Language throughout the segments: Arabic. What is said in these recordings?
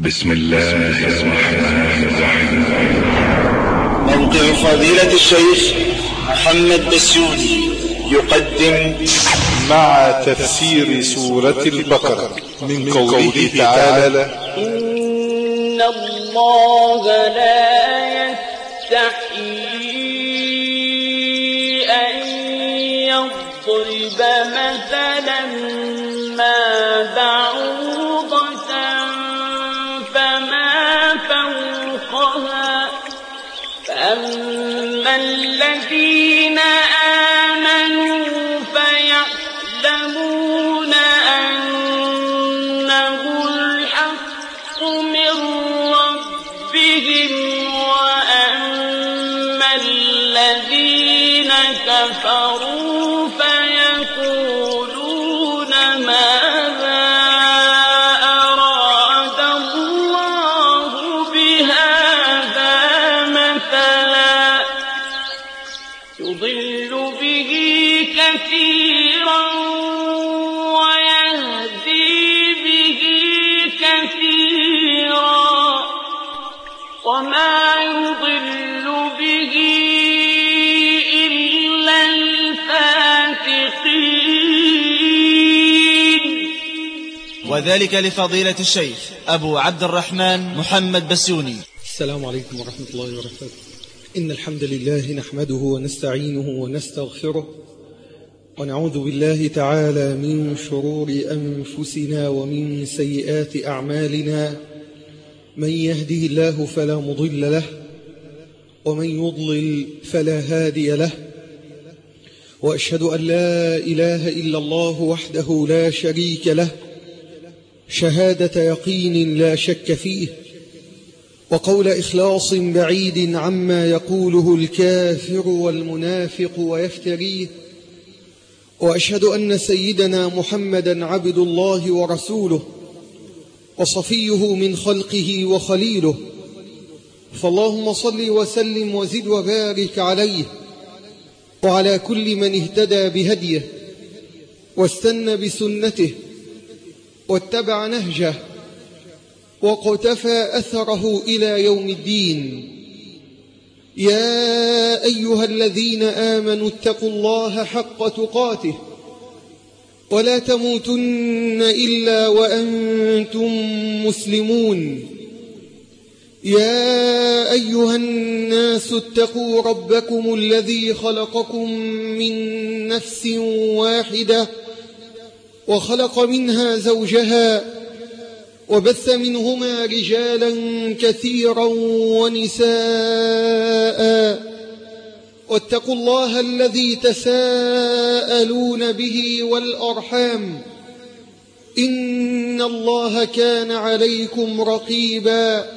بسم الله الرحمن الرحيم. موقع فضيلة الشيخ محمد بسيوني يقدم مع تفسير سورة البقرة من قوله تعالى: إن الله لا يستحيي أن يضرب مثلا ما بعوضة فما فوقها فأما الذين آمنوا فيعلمون أنه الحق من ربهم وأما الذين كفروا فيقولون ماذا أراد الله بهذا مثلا يضل به كثيرا ويهدي به كثيرا وما يضل به إلا الفاسقين. وذلك لفضيلة الشيخ أبو عبد الرحمن محمد بسيوني. السلام عليكم ورحمة الله وبركاته. إن الحمد لله نحمده ونستعينه ونستغفره ونعوذ بالله تعالى من شرور أنفسنا ومن سيئات أعمالنا. من يهده الله فلا مضل له ومن يضلل فلا هادي له، وأشهد أن لا إله إلا الله وحده لا شريك له شهادة يقين لا شك فيه، وقول إخلاص بعيد عما يقوله الكافر والمنافق ويفتريه. وأشهد أن سيدنا محمدا عبد الله ورسوله وصفيه من خلقه وخليله، فاللهم صل وسلم وزد وبارك عليه وعلى كل من اهتدى بهديه واستنى بسنته واتبع نهجه وقتفى أثره إلى يوم الدين. يا أيها الذين آمنوا اتقوا الله حق تقاته ولا تموتن إلا وأنتم مسلمون. يا أيها الناس اتقوا ربكم الذي خلقكم من نفس واحدة وخلق منها زوجها وبث منهما رجالا كثيرا ونساء، واتقوا الله الذي تساءلون به والأرحام إن الله كان عليكم رقيبا.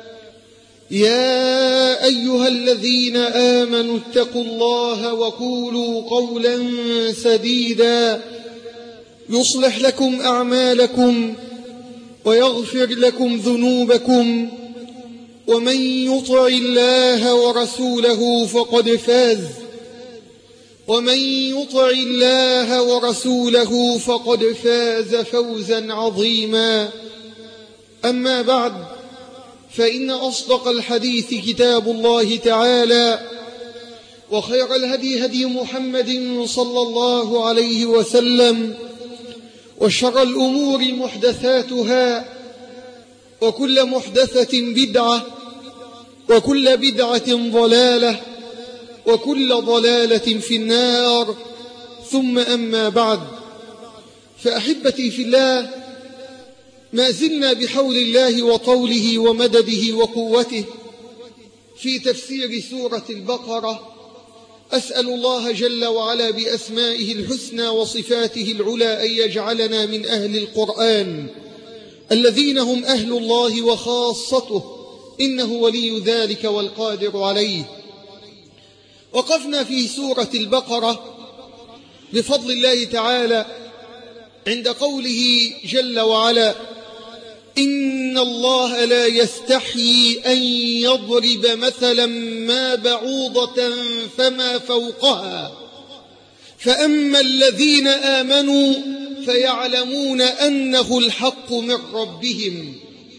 يا أيها الذين آمنوا اتقوا الله وقولوا قولا سديدا يصلح لكم أعمالكم ويغفر لكم ذنوبكم، ومن يطع الله ورسوله فقد فاز، ومن يطع الله ورسوله فقد فاز فوزا عظيما. أما بعد، فإن أصدق الحديث كتاب الله تعالى، وخير الهدي هدي محمد صلى الله عليه وسلم، وشر الأمور محدثاتها، وكل محدثة بدعة، وكل بدعة ضلالة، وكل ضلالة في النار. ثم أما بعد، فأحبتي في الله، ما زلنا بحول الله وطوله ومدده وقوته في تفسير سورة البقرة. أسأل الله جل وعلا بأسمائه الحسنى وصفاته العلى أن يجعلنا من أهل القرآن الذين هم أهل الله وخاصته، إنه ولي ذلك والقادر عليه. وقفنا في سورة البقرة بفضل الله تعالى عند قوله جل وعلا: إن الله لا يستحيي أن يضرب مثلا ما بعوضة فما فوقها فأما الذين آمنوا فيعلمون أنه الحق من ربهم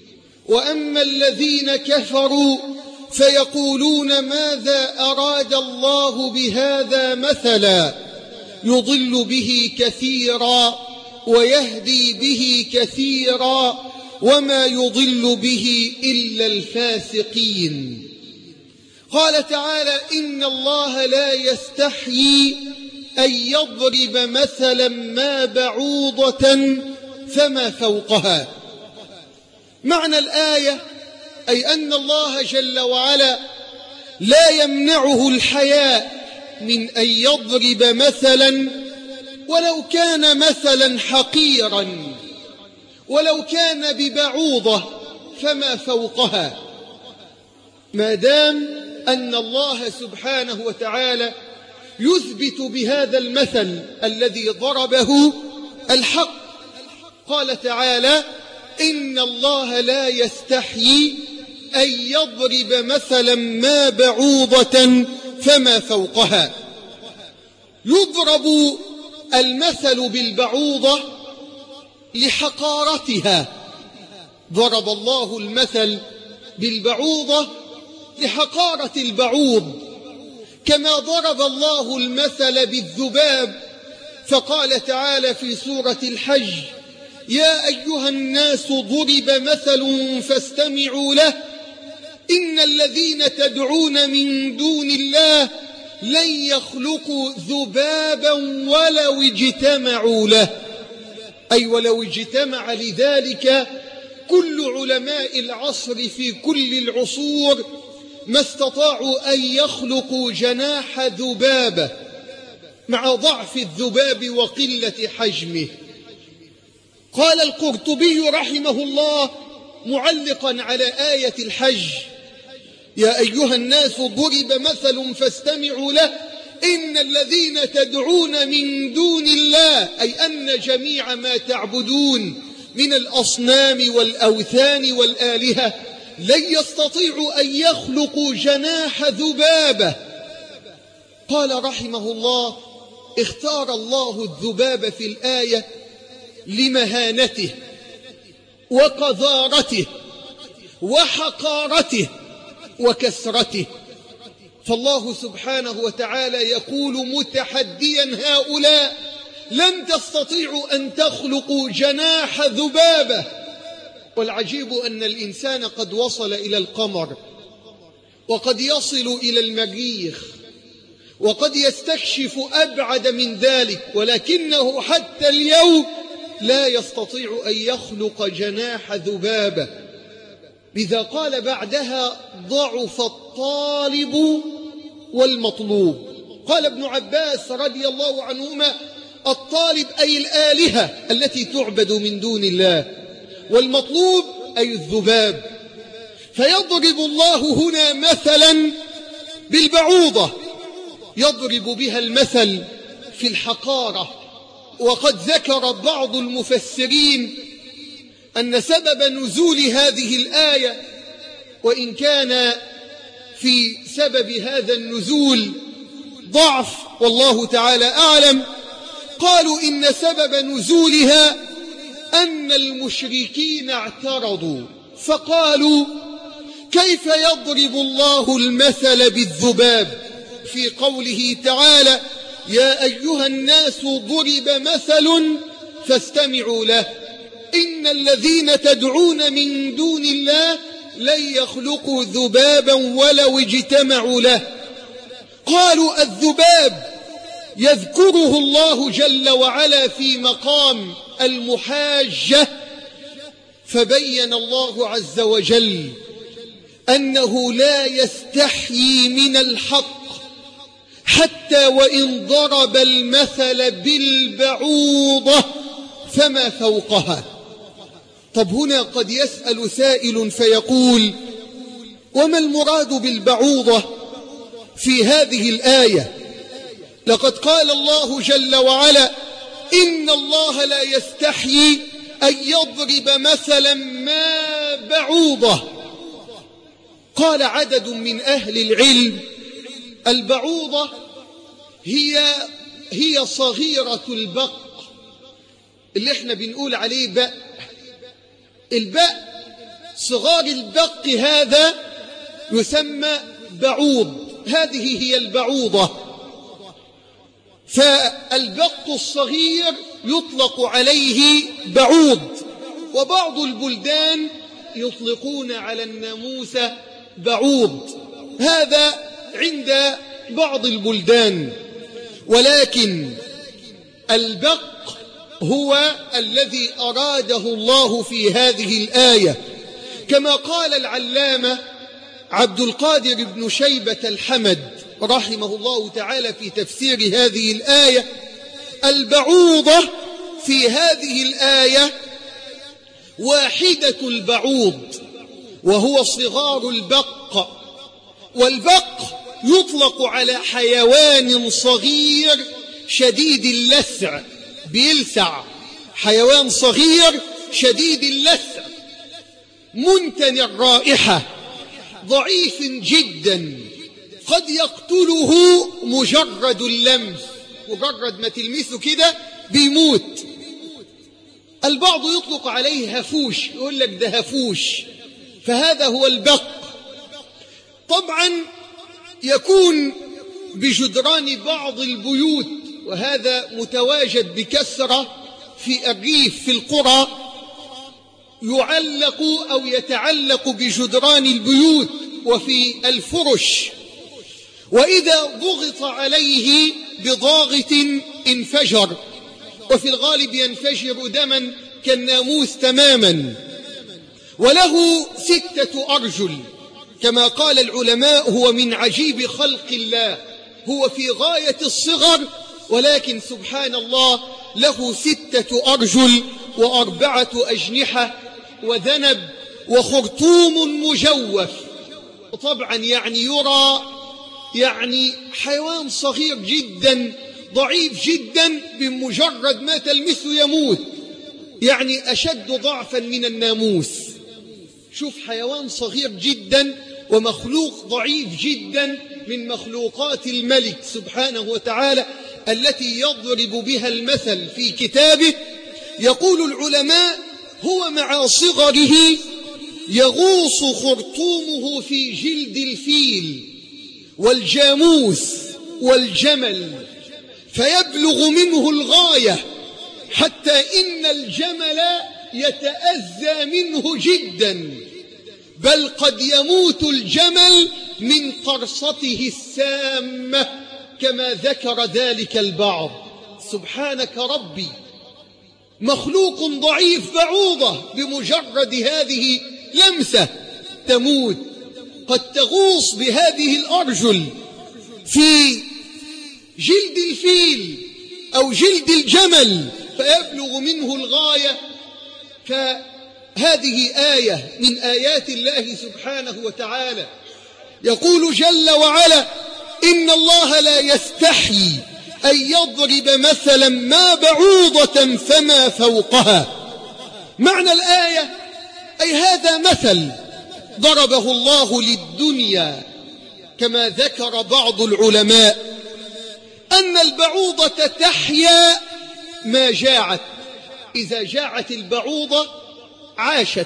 وأما الذين كفروا فيقولون ماذا أراد الله بهذا مثلا يضل به كثيرا ويهدي به كثيرا وما يضل به إلا الفاسقين. قال تعالى إن الله لا يستحيي أن يضرب مثلا ما بعوضة فما فوقها. معنى الآية أي أن الله جل وعلا لا يمنعه الحياء من أن يضرب مثلا ولو كان مثلا حقيرا ولو كان ببعوضة فما فوقها، ما دام أن الله سبحانه وتعالى يثبت بهذا المثل الذي ضربه الحق. قال تعالى إن الله لا يستحيي أن يضرب مثلا ما بعوضة فما فوقها. يضرب المثل بالبعوضة لحقارتها، ضرب الله المثل بالبعوضة لحقارة البعوض، كما ضرب الله المثل بالذباب فقال تعالى في سورة الحج يا أيها الناس ضرب مثل فاستمعوا له إن الذين تدعون من دون الله لن يخلقوا ذبابا ولو اجتمعوا له، أي ولو اجتمع لذلك كل علماء العصر في كل العصور ما استطاعوا أن يخلقوا جناح ذبابة مع ضعف الذباب وقلة حجمه. قال القرطبي رحمه الله معلقا على آية الحج يا أيها الناس ضرب مثل فاستمعوا له إن الذين تدعون من دون الله أي أن جميع ما تعبدون من الأصنام والأوثان والآلهة لن يستطيعوا أن يخلقوا جناح ذبابة. قال رحمه الله اختار الله الذباب في الآية لمهانته وقذارته وحقارته وكسرته، فالله سبحانه وتعالى يقول متحديا هؤلاء لن تستطيعوا أن تخلقوا جناح ذبابة. والعجيب أن الإنسان قد وصل إلى القمر وقد يصل إلى المريخ وقد يستكشف أبعد من ذلك، ولكنه حتى اليوم لا يستطيع أن يخلق جناح ذبابة. لذا قال بعدها ضعف الطالب والمطلوب. قال ابن عباس رضي الله عنهما الطالب أي الآلهة التي تعبد من دون الله، والمطلوب أي الذباب. فيضرب الله هنا مثلا بالبعوضة يضرب بها المثل في الحقارة. وقد ذكر بعض المفسرين أن سبب نزول هذه الآية، وإن كان في سبب هذا النزول ضعف والله تعالى أعلم، قالوا إن سبب نزولها أن المشركين اعترضوا فقالوا كيف يضرب الله المثل بالذباب في قوله تعالى يا أيها الناس ضرب مثل فاستمعوا له إن الذين تدعون من دون الله لن يخلقوا ذبابا ولو اجتمعوا له. قالوا الذباب يذكره الله جل وعلا في مقام المحاجة، فبين الله عز وجل أنه لا يستحيي من الحق حتى وإن ضرب المثل بالبعوضة فما فوقها. طب هنا قد يسأل سائل فيقول وما المراد بالبعوضة في هذه الآية؟ لقد قال الله جل وعلا إن الله لا يستحيي أن يضرب مثلا ما بعوضة. قال عدد من أهل العلم البعوضة هي صغيرة اللي احنا بنقول عليه بأ. البأ صغار البق هذا يسمى بعوض، هذه هي البعوضة. فالبق الصغير يطلق عليه بعوض. وبعض البلدان يطلقون على الناموسة بعوض، هذا عند بعض البلدان. ولكن البق هو الذي أراده الله في هذه الآية، كما قال العلامة عبد القادر بن شيبة الحمد رحمه الله تعالى في تفسير هذه الآية: البعوضة في هذه الآية واحدة البعوض، وهو صغار البق. والبق يطلق على حيوان صغير شديد اللسع، بيلسع، حيوان صغير شديد اللسع منتن الرائحة، ضعيف جدا، قد يقتله مجرد اللمس، مجرد ما تلمسه كده بيموت. البعض يطلق عليه هفوش، يقول لك ده هفوش، فهذا هو البق. طبعا يكون بجدران بعض البيوت، وهذا متواجد بكثرة في الريف في القرى، يعلق أو يتعلق بجدران البيوت وفي الفرش، وإذا ضغط عليه بضاغط انفجر، وفي الغالب ينفجر دما كالناموس تماما. وله 6 أرجل، كما قال العلماء هو من عجيب خلق الله، هو في غاية الصغر، ولكن سبحان الله له 6 أرجل و4 أجنحة وذنب وخرطوم مجوف. طبعا يرى حيوان صغير جدا ضعيف جدا، بمجرد ما تلمسه يموت، أشد ضعفا من الناموس. شوف حيوان صغير جدا ومخلوق ضعيف جدا من مخلوقات الملك سبحانه وتعالى التي يضرب بها المثل في كتابه. يقول العلماء: هو مع صغره يغوص خرطومه في جلد الفيل والجاموس والجمل، فيبلغ منه الغاية، حتى إن الجمل يتأذى منه جدا، بل قد يموت الجمل من قرصته السامة، كما ذكر ذلك البعض. سبحانك ربي، مخلوق ضعيف بعوضة بمجرد هذه لمسة تموت. قد تغوص بهذه الأرجل في جلد الفيل أو جلد الجمل فيبلغ منه الغاية. فهذه آية من آيات الله سبحانه وتعالى. يقول جل وعلا: إن الله لا يستحيي أن يضرب مثلا ما بعوضة فما فوقها. معنى الآية أي هذا مثل ضربه الله للدنيا، كما ذكر بعض العلماء أن البعوضة تحيا ما جاعت، إذا جاعت البعوضة عاشت،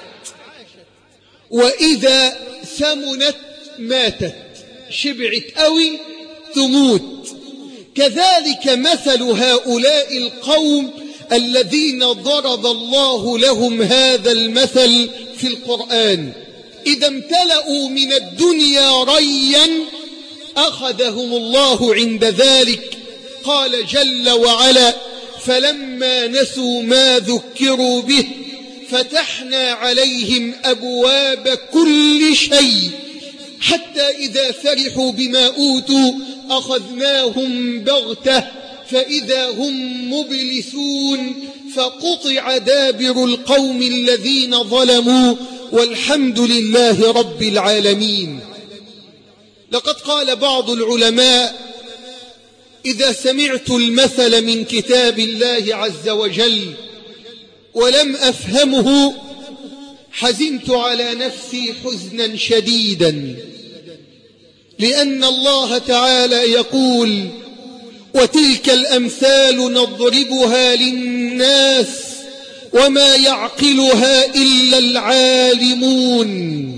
وإذا سمنت ماتت، شبعت أوي تموت. كذلك مثل هؤلاء القوم الذين ضرب الله لهم هذا المثل في القرآن، إذا امتلأوا من الدنيا ريا أخذهم الله عند ذلك. قال جل وعلا: فلما نسوا ما ذكروا به فتحنا عليهم أبواب كل شيء حتى إذا فرحوا بما أوتوا أخذناهم بغتة فإذا هم مبلسون فقطع دابر القوم الذين ظلموا والحمد لله رب العالمين. لقد قال بعض العلماء: إذا سمعت المثل من كتاب الله عز وجل ولم أفهمه حزنت على نفسي حزنا شديدا، لأن الله تعالى يقول: وتلك الأمثال نضربها للناس وما يعقلها إلا العالمون.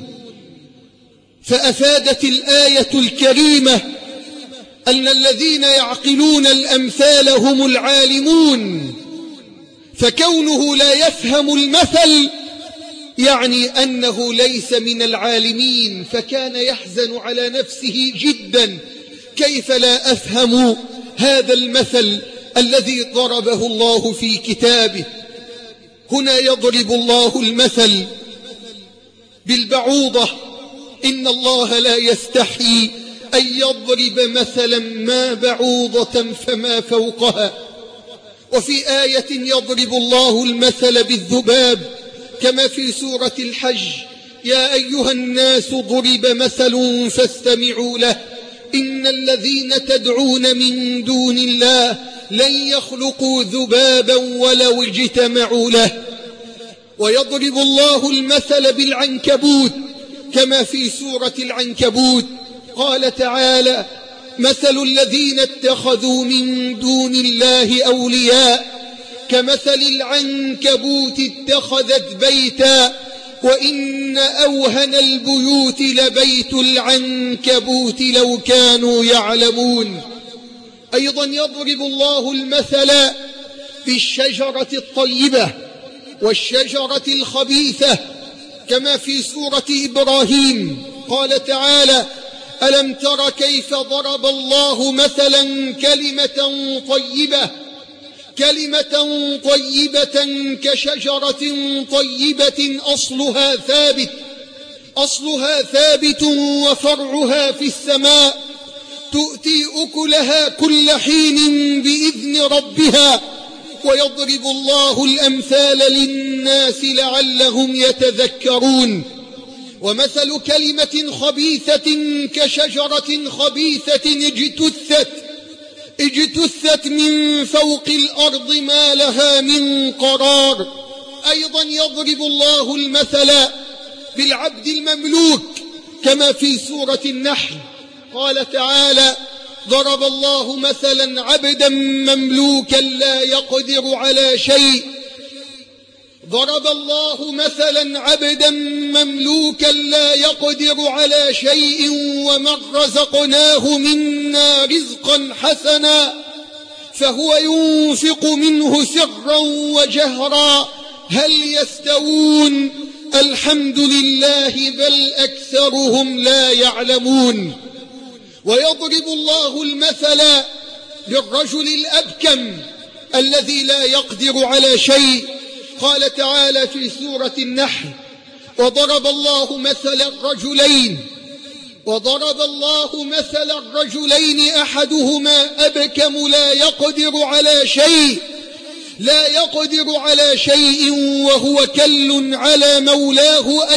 فأفادت الآية الكريمة أن الذين يعقلون الأمثال هم العالمون، فكونه لا يفهم المثل يعني أنه ليس من العالمين، فكان يحزن على نفسه جدا: كيف لا أفهم هذا المثل الذي ضربه الله في كتابه؟ هنا يضرب الله المثل بالبعوضة: إن الله لا يستحي أن يضرب مثلا ما بعوضة فما فوقها. وفي آية يضرب الله المثل بالذباب كما في سورة الحج: يا أيها الناس ضرب مثل فاستمعوا له إن الذين تدعون من دون الله لن يخلقوا ذبابا ولو اجتمعوا له. ويضرب الله المثل بالعنكبوت كما في سورة العنكبوت: قال تعالى: مثل الذين اتخذوا من دون الله أولياء كمثل العنكبوت اتخذت بيتا وإن أوهن البيوت لبيت العنكبوت لو كانوا يعلمون. أيضا يضرب الله المثل بالشجرة الطيبة والشجرة الخبيثة كما في سورة إبراهيم: قال تعالى: ألم تر كيف ضرب الله مثلا كلمة طيبة كشجرة طيبة أصلها ثابت وفرعها في السماء تؤتي أكلها كل حين بإذن ربها. ويضرب الله الأمثال للناس لعلهم يتذكرون. ومثل كلمة خبيثة كشجرة خبيثة اجتثت من فوق الأرض ما لها من قرار. أيضا يضرب الله المثل بالعبد المملوك كما في سورة النحل: قال تعالى: ضرب الله مثلا عبدا مملوكا لا يقدر على شيء ومن رزقناه منا رزقا حسنا فهو ينفق منه سرا وجهرا هل يستوون؟ الحمد لله بل أكثرهم لا يعلمون. ويضرب الله المثل بالرجل الأبكم الذي لا يقدر على شيء. قال تعالى في سورة النحل: وضرب الله مثل الرجلين أحدهما أبكم لا يقدر على شيء وهو كل على مولاه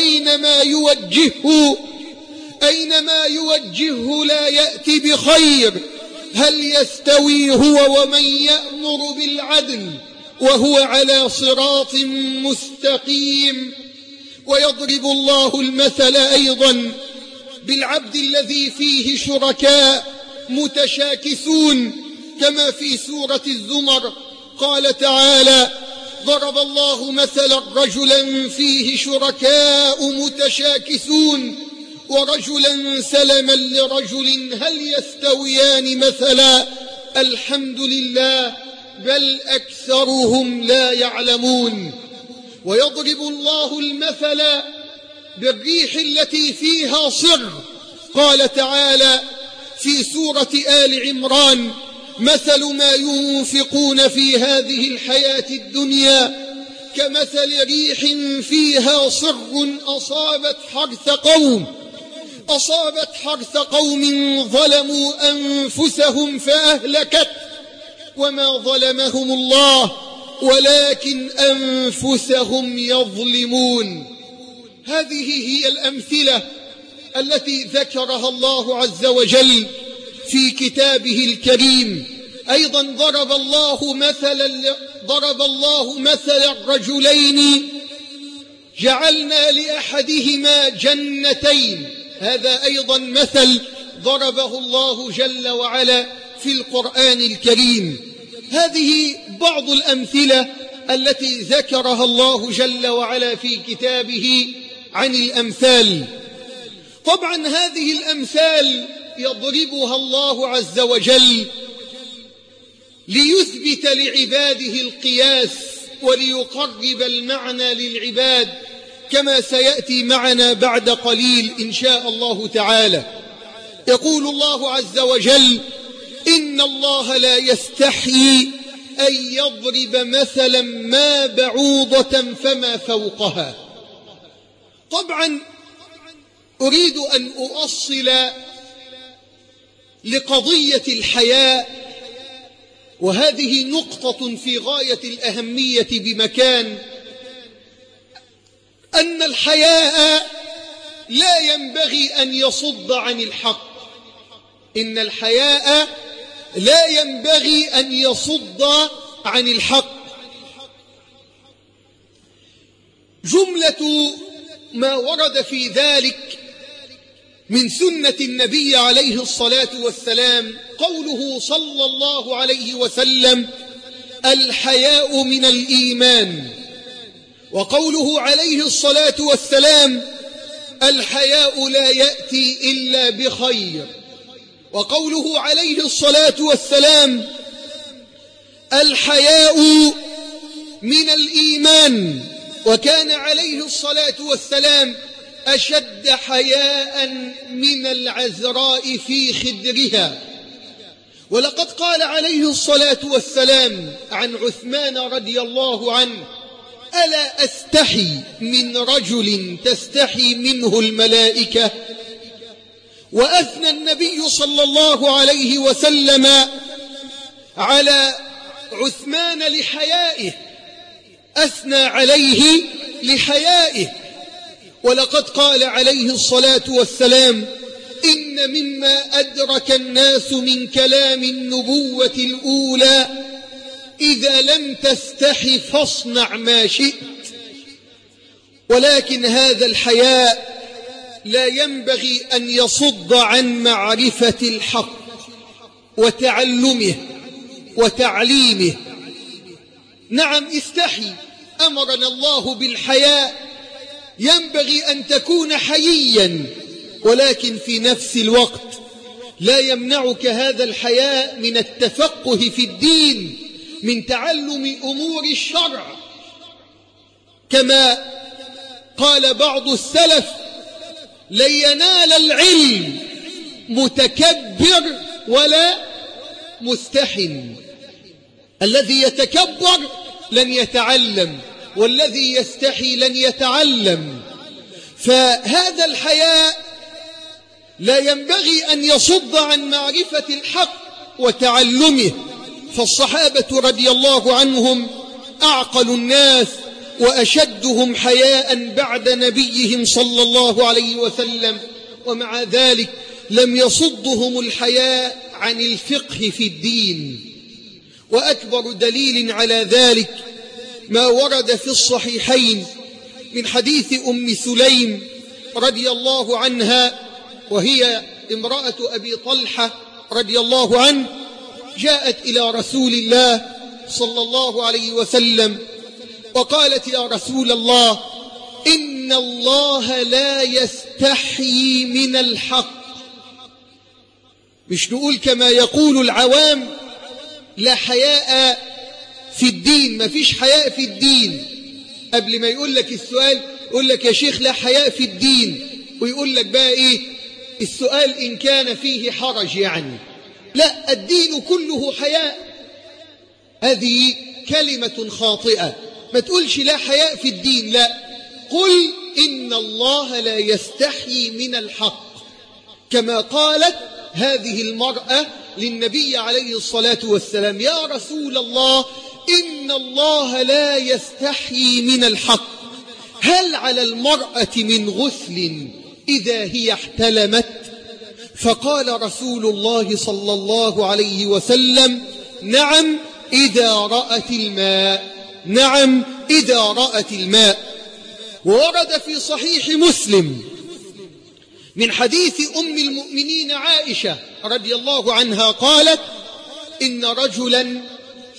أينما يوجهه لا يأتي بخير هل يستوي هو ومن يأمر بالعدل وهو على صراط مستقيم. ويضرب الله المثل أيضا بالعبد الذي فيه شركاء متشاكسون كما في سورة الزمر: قال تعالى: ضرب الله مثلا رجلا فيه شركاء متشاكسون ورجلا سلما لرجل هل يستويان مثلا الحمد لله بل أكثرهم لا يعلمون. ويضرب الله المثل بالريح التي فيها صر. قال تعالى في سورة آل عمران: مثل ما ينفقون في هذه الحياة الدنيا كمثل ريح فيها صر أصابت حرث قوم ظلموا أنفسهم فأهلكت وما ظلمهم الله ولكن أنفسهم يظلمون. هذه هي الأمثلة التي ذكرها الله عز وجل في كتابه الكريم. أيضا ضرب الله مثل الرجلين جعلنا لأحدهما جنتين. هذا أيضا مثل ضربه الله جل وعلا في القرآن الكريم. هذه بعض الأمثلة التي ذكرها الله جل وعلا في كتابه عن الأمثال. طبعا هذه الأمثال يضربها الله عز وجل ليثبت لعباده القياس وليقرب المعنى للعباد، كما سيأتي معنا بعد قليل إن شاء الله تعالى. يقول الله عز وجل: إن الله لا يستحيي أن يضرب مثلا ما بعوضة فما فوقها. طبعا أريد أن أؤصل لقضية الحياء، وهذه نقطة في غاية الأهمية بمكان، أن الحياء لا ينبغي أن يصد عن الحق. إن الحياء لا ينبغي أن يصد عن الحق. جملة ما ورد في ذلك من سنة النبي عليه الصلاة والسلام قوله صلى الله عليه وسلم: الحياء من الإيمان. وقوله عليه الصلاة والسلام: الحياء لا يأتي إلا بخير. وقوله عليه الصلاة والسلام: الحياء من الإيمان. وكان عليه الصلاة والسلام أشد حياء من العذراء في خدرها. ولقد قال عليه الصلاة والسلام عن عثمان رضي الله عنه: ألا أستحي من رجل تستحي منه الملائكة؟ وأثنى النبي صلى الله عليه وسلم على عثمان لحيائه، أثنى عليه لحيائه. ولقد قال عليه الصلاة والسلام: إن مما أدرك الناس من كلام النبوة الأولى: إذا لم تستحي فاصنع ما شئت. ولكن هذا الحياء لا ينبغي أن يصد عن معرفة الحق وتعلمه وتعليمه. نعم، استحي، أمرنا الله بالحياء، ينبغي أن تكون حييا، ولكن في نفس الوقت لا يمنعك هذا الحياء من التفقه في الدين، من تعلم أمور الشرع. كما قال بعض السلف: لن ينال العلم متكبر ولا مستحن. الذي يتكبر لن يتعلم، والذي يستحي لن يتعلم. فهذا الحياء لا ينبغي أن يصد عن معرفة الحق وتعلمه. فالصحابة رضي الله عنهم أعقل الناس وأشدهم حياء بعد نبيهم صلى الله عليه وسلم، ومع ذلك لم يصدهم الحياء عن الفقه في الدين. وأكبر دليل على ذلك ما ورد في الصحيحين من حديث أم سليم رضي الله عنها، وهي امرأة أبي طلحة رضي الله عنه، جاءت إلى رسول الله صلى الله عليه وسلم وقالت: يا رسول الله، إن الله لا يستحيي من الحق. مش نقول كما يقول العوام لا حياء في الدين، ما فيش حياء في الدين. قبل ما يقول لك السؤال يقول لك: يا شيخ لا حياء في الدين، ويقول لك بقى إيه السؤال إن كان فيه حرج يعني. لا، الدين كله حياء. هذه كلمة خاطئة. ما تقولش لا حياء في الدين، لا، قل إن الله لا يستحيي من الحق، كما قالت هذه المرأة للنبي عليه الصلاة والسلام: يا رسول الله، إن الله لا يستحيي من الحق، هل على المرأة من غسل إذا هي احتلمت؟ فقال رسول الله صلى الله عليه وسلم: نعم إذا رأت الماء، نعم إذا رأت الماء. وورد في صحيح مسلم من حديث أم المؤمنين عائشة رضي الله عنها قالت: إن رجلا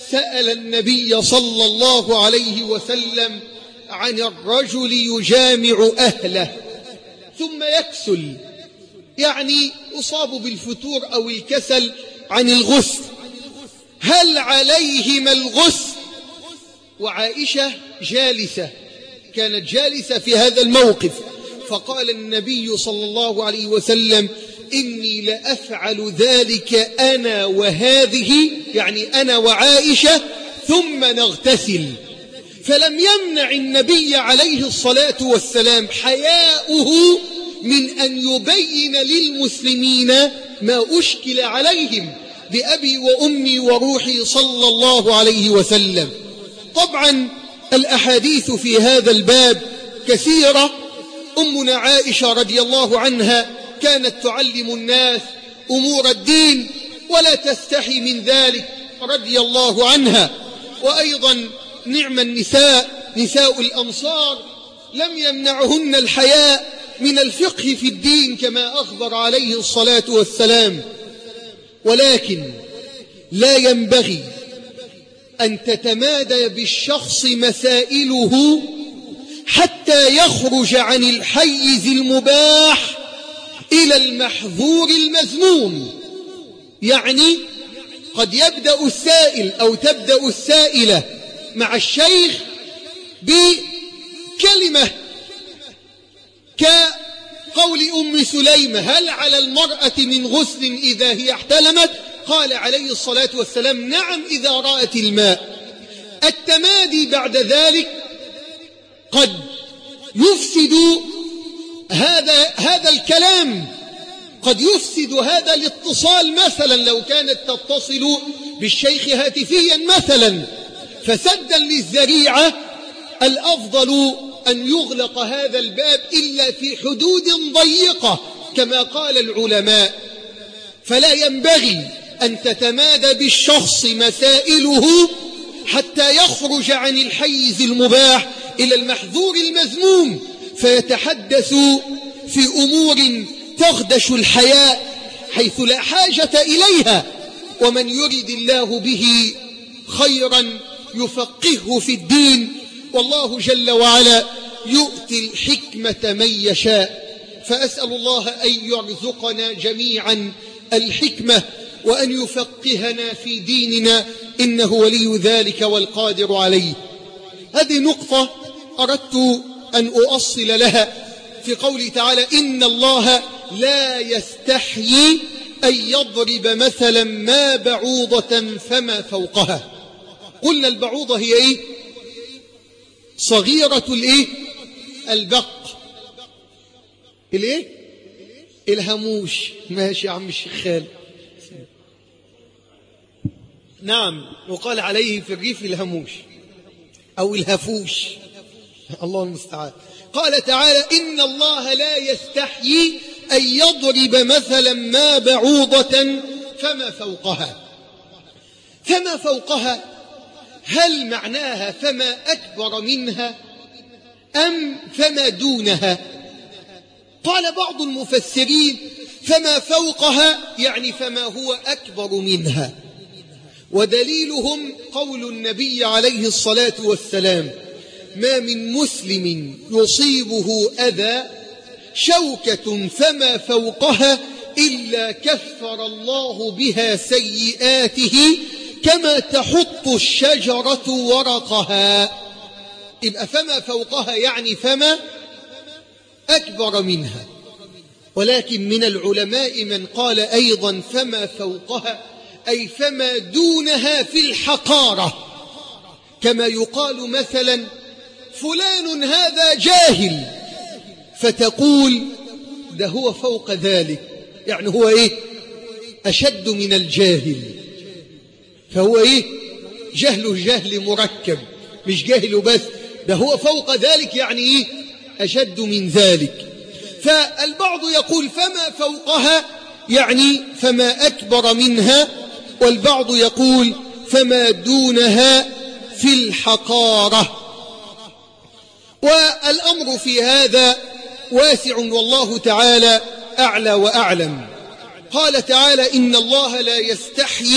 سأل النبي صلى الله عليه وسلم عن الرجل يجامع أهله ثم يكسل، يعني أصاب بالفتور أو الكسل عن الغسل، هل عليهما الغسل؟ وعائشة جالسة، كانت جالسة في هذا الموقف، فقال النبي صلى الله عليه وسلم: إني لأفعل ذلك أنا وهذه، يعني أنا وعائشة، ثم نغتسل. فلم يمنع النبي عليه الصلاة والسلام حياؤه من أن يبين للمسلمين ما أشكل عليهم بأبي وأمي وروحي صلى الله عليه وسلم. طبعا الأحاديث في هذا الباب كثيرة. أمنا عائشة رضي الله عنها كانت تعلم الناس أمور الدين ولا تستحي من ذلك رضي الله عنها. وأيضا نعم النساء، نساء الأنصار، لم يمنعهن الحياء من الفقه في الدين كما أخبر عليه الصلاة والسلام. ولكن لا ينبغي أن تتمادى بالشخص مسائله حتى يخرج عن الحيز المباح إلى المحظور المذموم. يعني قد يبدأ السائل أو تبدأ السائلة مع الشيخ بكلمة كقول أم سليمة: هل على المرأة من غسل إذا هي احتلمت؟ قال عليه الصلاة والسلام: نعم إذا رأت الماء. التمادي بعد ذلك قد يفسد هذا الكلام، قد يفسد هذا الاتصال. مثلا لو كانت تتصل بالشيخ هاتفيا مثلا، فسدا للذريعة الأفضل أن يغلق هذا الباب إلا في حدود ضيقة كما قال العلماء. فلا ينبغي أن تتمادى بالشخص مسائله حتى يخرج عن الحيز المباح إلى المحظور المذموم، فيتحدث في أمور تخدش الحياء حيث لا حاجة إليها. ومن يرد الله به خيرا يفقهه في الدين، والله جل وعلا يؤتي الحكمة من يشاء. فأسأل الله أن يرزقنا جميعا الحكمة وأن يفقهنا في ديننا، إنه ولي ذلك والقادر عليه. هذه نقطة أردت أن أؤصل لها في قوله تعالى: إن الله لا يستحيي أن يضرب مثلا ما بعوضة فما فوقها. قلنا البعوضة هي إيه؟ صغيرة الإيه؟ البق. الإيه؟ الهموش. ماشي يا عم الشيخ خالد. نعم، وقال عليه في الريف الهموش أو الهفوش، الله المستعان. قال تعالى: إن الله لا يستحيي أن يضرب مثلا ما بعوضة فما فوقها. فما فوقها، هل معناها فما أكبر منها أم فما دونها؟ قال بعض المفسرين: فما فوقها يعني فما هو أكبر منها. ودليلهم قول النبي عليه الصلاة والسلام: ما من مسلم يصيبه أذى شوكة فما فوقها إلا كفر الله بها سيئاته كما تحط الشجرة ورقها. يبقى فما فوقها يعني فما أكبر منها. ولكن من العلماء من قال أيضا فما فوقها أي فما دونها في الحقارة، كما يقال مثلا: فلان هذا جاهل، فتقول ده هو فوق ذلك، يعني هو إيه؟ أشد من الجاهل. فهو إيه؟ جهل مركب، مش جاهل بس، ده هو فوق ذلك، يعني إيه؟ أشد من ذلك. فالبعض يقول فما فوقها يعني فما أكبر منها، والبعض يقول فما دونها في الحقارة. والأمر في هذا واسع والله تعالى أعلى وأعلم. قال تعالى: إن الله لا يستحيي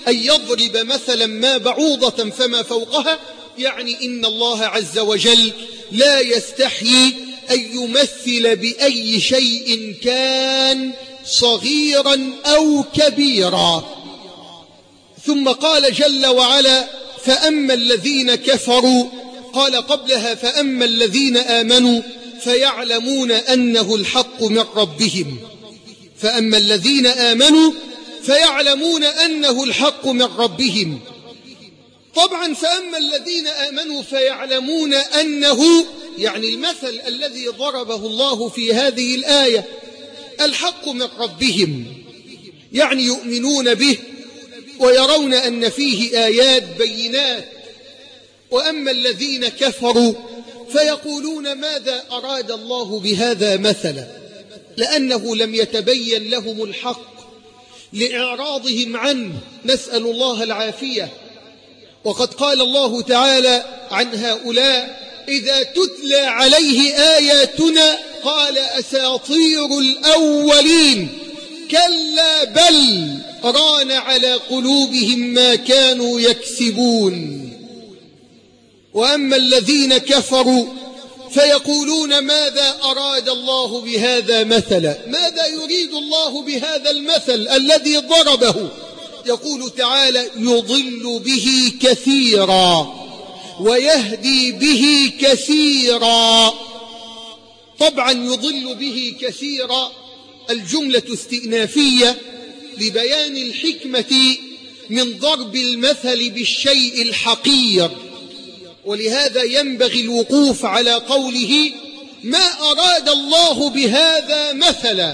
أن يضرب مثلا ما بعوضة فما فوقها، يعني إن الله عز وجل لا يستحيي أن يمثل بأي شيء كان صغيرا أو كبيرا. ثم قال جل وعلا: فأما الذين كفروا، قال قبلها: فأما الذين آمنوا فيعلمون أنه الحق من ربهم. فأما الذين آمنوا فيعلمون أنه الحق من ربهم. طبعا فأما الذين آمنوا فيعلمون أنه، يعني المثل الذي ضربه الله في هذه الآية، الحق من ربهم، يعني يؤمنون به ويرون أن فيه آيات بينات. وأما الذين كفروا فيقولون: ماذا أراد الله بهذا مثلا؟ لأنه لم يتبين لهم الحق لإعراضهم عنه، نسأل الله العافية. وقد قال الله تعالى عن هؤلاء: إذا تتلى عليه آياتنا قال أساطير الأولين، كلا بل ران على قلوبهم ما كانوا يكسبون. وأما الذين كفروا فيقولون: ماذا أراد الله بهذا مثلا؟ ماذا يريد الله بهذا المثل الذي ضربه؟ يقول تعالى: يضل به كثيرا ويهدي به كثيرا. طبعا يضل به كثيرا الجملة استئنافية لبيان الحكمة من ضرب المثل بالشيء الحقير، ولهذا ينبغي الوقوف على قوله: ما أراد الله بهذا مثلا.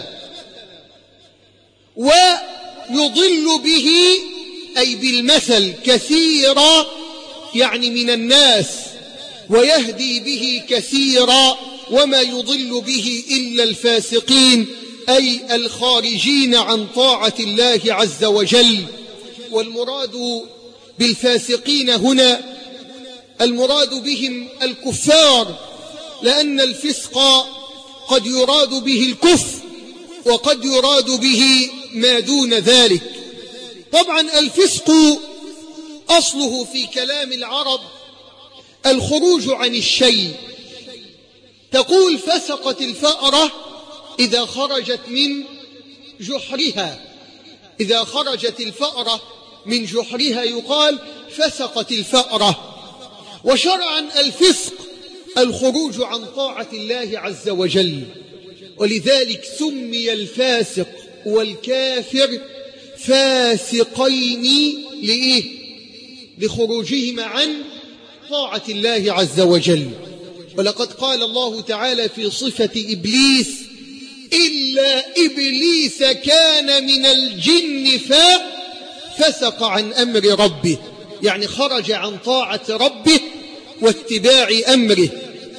ويضل به أي بالمثل كثيرا، يعني من الناس، ويهدي به كثيرا، وما يضل به إلا الفاسقين، أي الخارجين عن طاعة الله عز وجل. والمراد بالفاسقين هنا المراد بهم الكفار، لأن الفسق قد يراد به الكفر وقد يراد به ما دون ذلك. طبعا الفسق أصله في كلام العرب الخروج عن الشيء. تقول: فسقت الفأرة إذا خرجت من جحرها. إذا خرجت الفأرة من جحرها يقال: فسقت الفأرة. وشرعا الفسق الخروج عن طاعة الله عز وجل، ولذلك سمي الفاسق والكافر فاسقين. لإيه؟ لخروجهما عن طاعة الله عز وجل. ولقد قال الله تعالى في صفة إبليس: إلا إبليس كان من الجن ففسق عن أمر ربه، يعني خرج عن طاعة ربه واتباع أمره.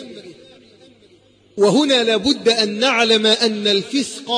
وهنا لابد أن نعلم أن الفسق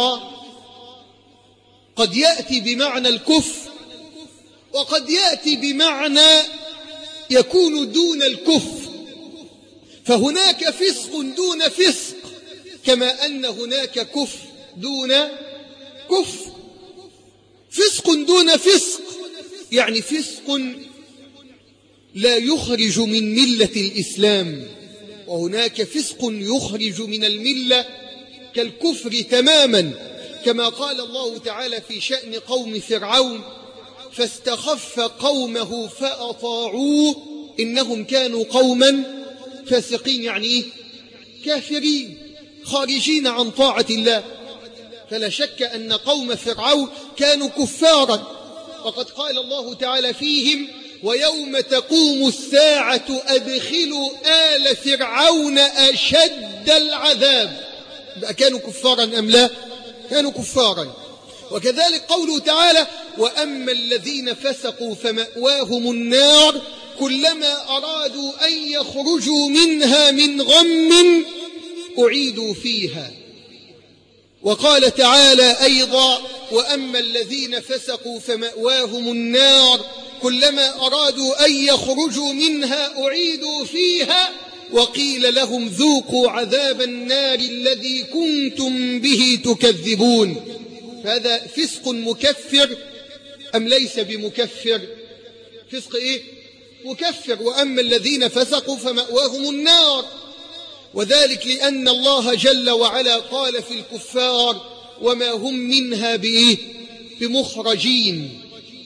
قد يأتي بمعنى الكفر، وقد يأتي بمعنى يكون دون الكفر. فهناك فسق دون فسق، كما أن هناك كفر دون كفر. فسق دون فسق يعني فسق لا يخرج من ملة الإسلام، وهناك فسق يخرج من الملة كالكفر تماما، كما قال الله تعالى في شأن قوم فرعون: فاستخف قومه فأطاعوه إنهم كانوا قوما فاسقين، يعني إيه؟ كافرين خارجين عن طاعة الله. فلا شك أن قوم فرعون كانوا كفارا، وقد قال الله تعالى فيهم: ويوم تقوم الساعة أدخلوا آل فرعون أشد العذاب. كانوا كفارا أم لا؟ كانوا كفارا. وكذلك قوله تعالى: وأما الذين فسقوا فمأواهم النار كلما أرادوا أن يخرجوا منها من غم أعيدوا فيها. وقال تعالى أيضا: وأما الذين فسقوا فمأواهم النار كلما أرادوا أن يخرجوا منها أعيدوا فيها وقيل لهم ذوقوا عذاب النار الذي كنتم به تكذبون. هذا فسق مكفر أم ليس بمكفر؟ فسق إيه؟ مكفر. وأما الذين فسقوا فمأواهم النار، وذلك لأن الله جل وعلا قال في الكفار وما هم منها بإيه؟ بمخرجين.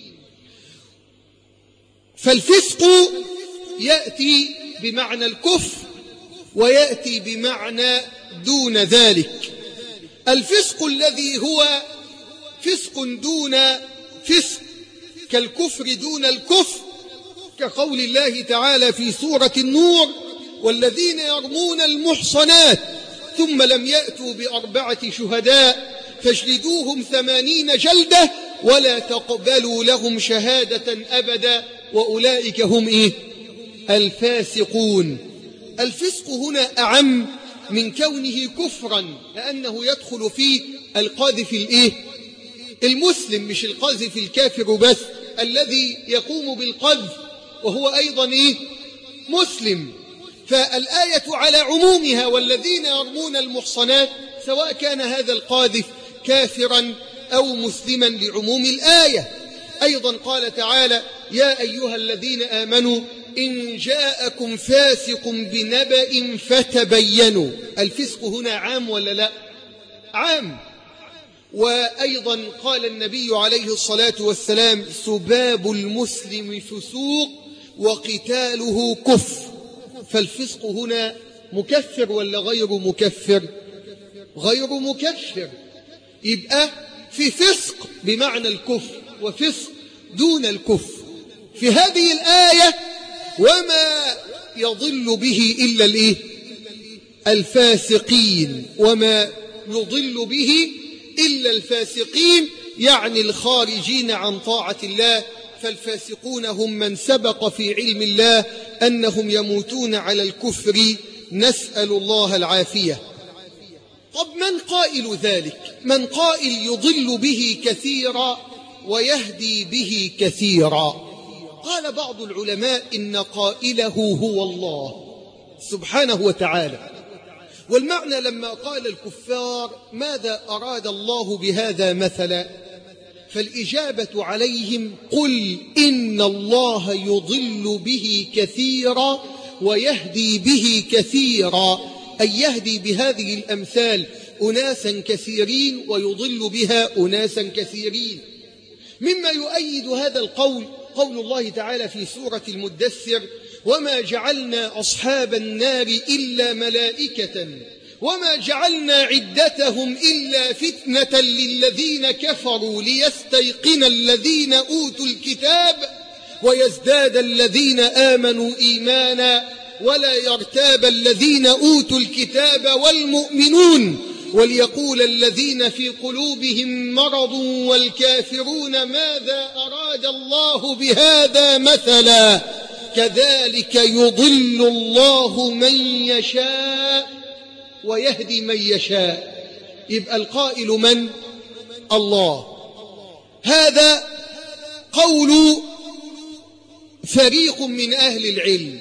فالفسق يأتي بمعنى الكفر ويأتي بمعنى دون ذلك. الفسق الذي هو فسق دون فسق كالكفر دون الكفر، كقول الله تعالى في سورة النور: والذين يرمون المحصنات ثم لم يأتوا ب4 شهداء فاجلدوهم 80 جلدة ولا تقبلوا لهم شهادة أبدا وأولئك هم إيه؟ الفاسقون. الفسق هنا أعم من كونه كفرا، لأنه يدخل في القاذف الإيه؟ المسلم، مش القاذف الكافر بس الذي يقوم بالقذف وهو أيضا إيه؟ مسلم. فالآية على عمومها: والذين يرمون المحصنات، سواء كان هذا القاذف كافرا أو مسلما لعموم الآية. أيضا قال تعالى: يا أيها الذين آمنوا إن جاءكم فاسق بنبأ فتبينوا. الفسق هنا عام ولا لا؟ عام. وأيضا قال النبي عليه الصلاة والسلام: سباب المسلم فسوق وقتاله كفر. فالفسق هنا مكفر ولا غير مكفر؟ غير مكفر. يبقى في فسق بمعنى الكفر وفسق دون الكفر. في هذه الآية وما يضل به إلا الإيه؟ الفاسقين، وما يضل به إلا الفاسقين، يعني الخارجين عن طاعة الله. فالفاسقون هم من سبق في علم الله أنهم يموتون على الكفر، نسأل الله العافية. طب من قائل ذلك؟ من قائل يضل به كثيرا ويهدي به كثيرا؟ قال بعض العلماء إن قائله هو الله سبحانه وتعالى. والمعنى لما قال الكفار ماذا أراد الله بهذا مثلا؟ فالإجابة عليهم: قل إن الله يضل به كثيرا ويهدي به كثيرا، أي يهدي بهذه الأمثال أناسا كثيرين ويضل بها أناسا كثيرين. مما يؤيد هذا القول قول الله تعالى في سورة المدثر: وما جعلنا أصحاب النار إلا ملائكة وما جعلنا عدتهم إلا فتنة للذين كفروا ليستيقن الذين أوتوا الكتاب ويزداد الذين آمنوا إيمانا ولا يرتاب الذين أوتوا الكتاب والمؤمنون وليقول الذين في قلوبهم مرض والكافرون ماذا أراد الله بهذا مثلا كذلك يضل الله من يشاء ويهدي من يشاء. يبقى القائل من؟ الله. هذا قول فريق من أهل العلم.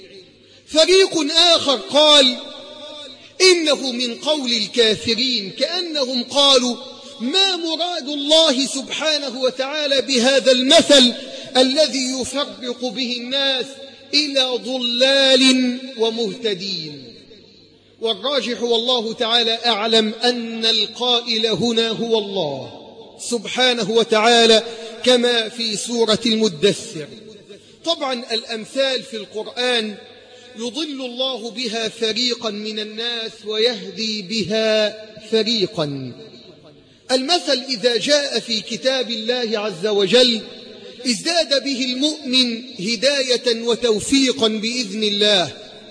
فريق آخر قال إنه من قول الكافرين، كأنهم قالوا ما مراد الله سبحانه وتعالى بهذا المثل الذي يفرق به الناس إلى ضلال ومهتدين. والراجح والله تعالى أعلم أن القائل هنا هو الله سبحانه وتعالى كما في سورة المدثر. طبعا الأمثال في القرآن يضل الله بها فريقا من الناس ويهدي بها فريقا. المثل إذا جاء في كتاب الله عز وجل ازداد به المؤمن هداية وتوفيقا بإذن الله،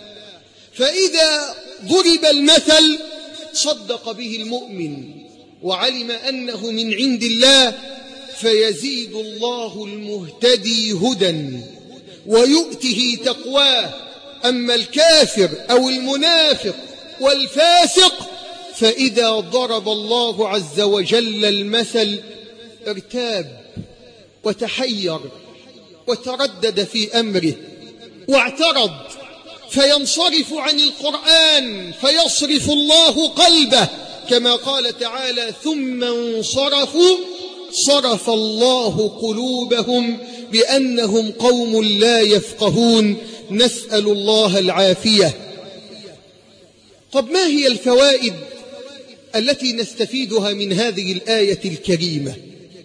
فإذا ضرب المثل صدق به المؤمن وعلم أنه من عند الله فيزيد الله المهتدي هدى ويؤته تقواه. أما الكافر أو المنافق والفاسق فإذا ضرب الله عز وجل المثل ارتاب وتحير وتردد في أمره واعترض، فينصرف عن القرآن فيصرف الله قلبه كما قال تعالى ثم انصرفوا صرف الله قلوبهم بأنهم قوم لا يفقهون، نسأل الله العافية. طب ما هي الفوائد التي نستفيدها من هذه الآية الكريمة؟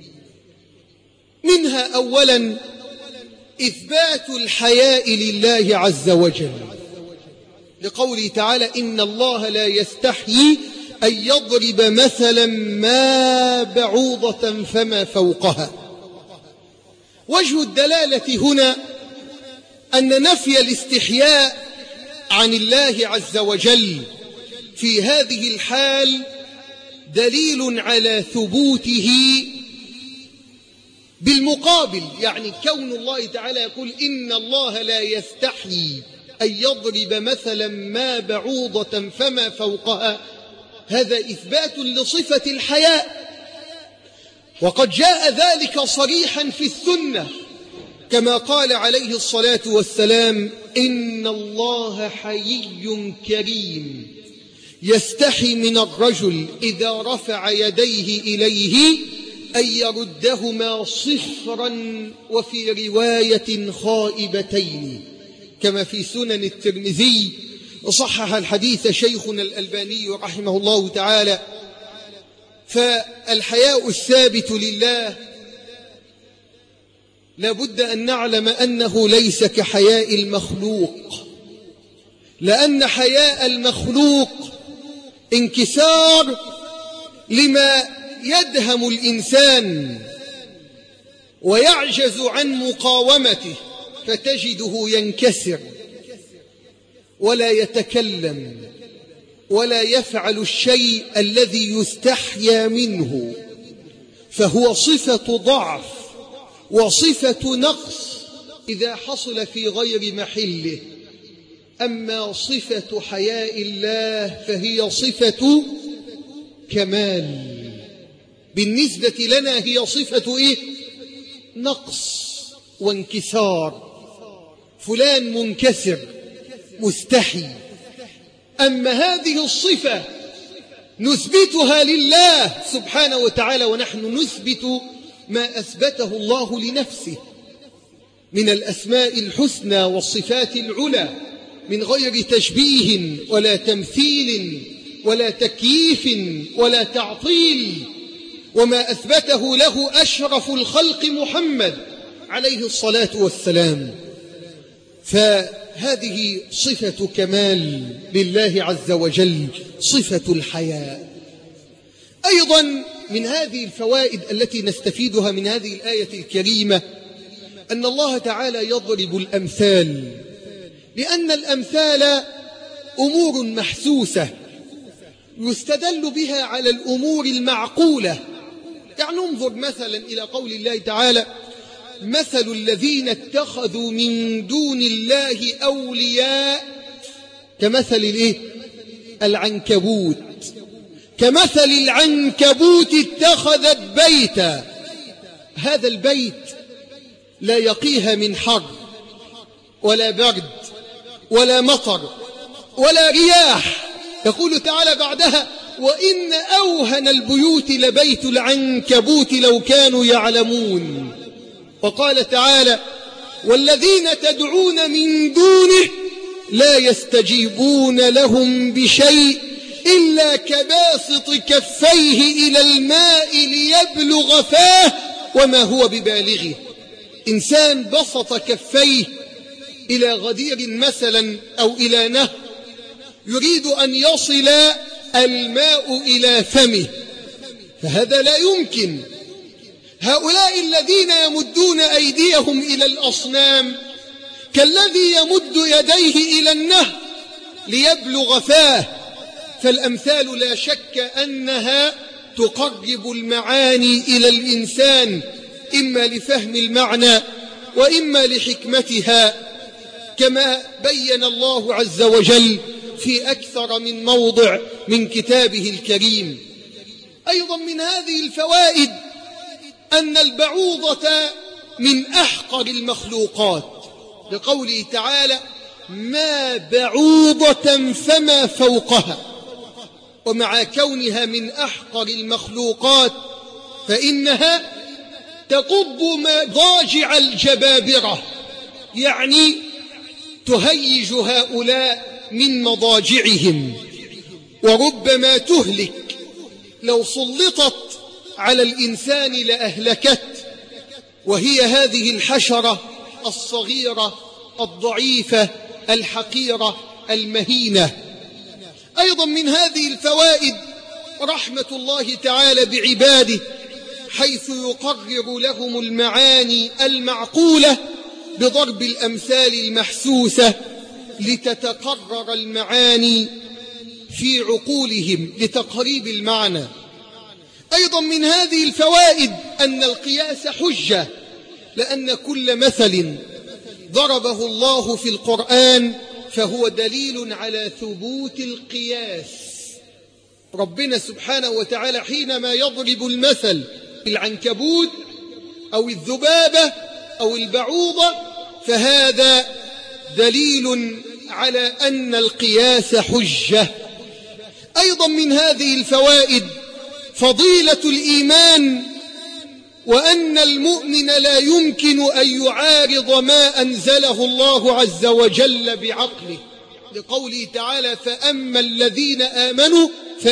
منها أولا إثبات الحياء لله عز وجل، لقوله تعالى: إن الله لا يستحيي أن يضرب مثلا ما بعوضة فما فوقها. وجه الدلالة هنا أن نفي الاستحياء عن الله عز وجل في هذه الحال دليل على ثبوته بالمقابل، يعني كون الله تعالى يقول إن الله لا يستحيي أن يضرب مثلا ما بعوضة فما فوقها، هذا إثبات لصفة الحياء، وقد جاء ذلك صريحا في السنة كما قال عليه الصلاة والسلام: إن الله حيي كريم يستحي من الرجل إذا رفع يديه إليه أن يردهما صفرا وفي رواية خائبتين، كما في سنن الترمذي، وصحح الحديث شيخنا الألباني رحمه الله تعالى. فالحياء الثابت لله لابد أن نعلم أنه ليس كحياء المخلوق، لأن حياء المخلوق انكسار لما يدهم الإنسان ويعجز عن مقاومته، فتجده ينكسر ولا يتكلم ولا يفعل الشيء الذي يستحيا منه، فهو صفة ضعف وصفة نقص إذا حصل في غير محله. أما صفة حياء الله فهي صفة كمال، بالنسبة لنا هي صفة نقص وانكسار، فلان منكسر مستحي. أما هذه الصفة نثبتها لله سبحانه وتعالى، ونحن نثبت ما أثبته الله لنفسه من الأسماء الحسنى والصفات العلى، من غير تشبيه ولا تمثيل ولا تكييف ولا تعطيل، وما أثبته له أشرف الخلق محمد عليه الصلاة والسلام. فهذه صفة كمال لله عز وجل، صفة الحياء. أيضا من هذه الفوائد التي نستفيدها من هذه الآية الكريمة أن الله تعالى يضرب الأمثال، لأن الأمثال أمور محسوسة يستدل بها على الأمور المعقولة. يعني انظر مثلا إلى قول الله تعالى: مثل الذين اتخذوا من دون الله أولياء كمثل العنكبوت، كمثل العنكبوت اتخذت بيتا. هذا البيت لا يقيها من حر ولا برد ولا مطر ولا رياح. يقول تعالى بعدها: وإن أوهن البيوت لبيت العنكبوت لو كانوا يعلمون. وقال تعالى: والذين تدعون من دونه لا يستجيبون لهم بشيء إلا كباسط كفيه إلى الماء ليبلغ فاه وما هو ببالغه. إنسان بسط كفيه إلى غدير مثلا أو إلى نهر، يريد أن يصل الماء إلى فمه، فهذا لا يمكن. هؤلاء الذين يمدون أيديهم إلى الأصنام كالذي يمد يديه إلى النهر ليبلغ فاه. فالأمثال لا شك أنها تقرب المعاني إلى الإنسان، إما لفهم المعنى وإما لحكمتها، كما بين الله عز وجل في أكثر من موضع من كتابه الكريم. أيضا من هذه الفوائد أن البعوضة من أحقر المخلوقات، لقوله تعالى: ما بعوضة فما فوقها. ومع كونها من أحقر المخلوقات فإنها تقض مضاجع الجبابرة، يعني تهيج هؤلاء من مضاجعهم، وربما تهلك، لو سلطت على الإنسان لأهلكت. وهي هذه الحشرة الصغيرة الضعيفة الحقيرة المهينة. أيضا من هذه الفوائد رحمة الله تعالى بعباده، حيث يقرر لهم المعاني المعقولة بضرب الأمثال المحسوسة لتتقرر المعاني في عقولهم لتقريب المعنى. أيضا من هذه الفوائد أن القياس حجة، لأن كل مثل ضربه الله في القرآن فهو دليل على ثبوت القياس. ربنا سبحانه وتعالى حينما يضرب المثل بالعنكبوت أو الذبابة أو البعوضة فهذا دليل على أن القياس حجة. أيضا من هذه الفوائد فضيلة الإيمان، وأن المؤمن لا يمكن أن يعارض ما أنزله الله عز وجل بعقله، لقوله تعالى فأما الذين آمنوا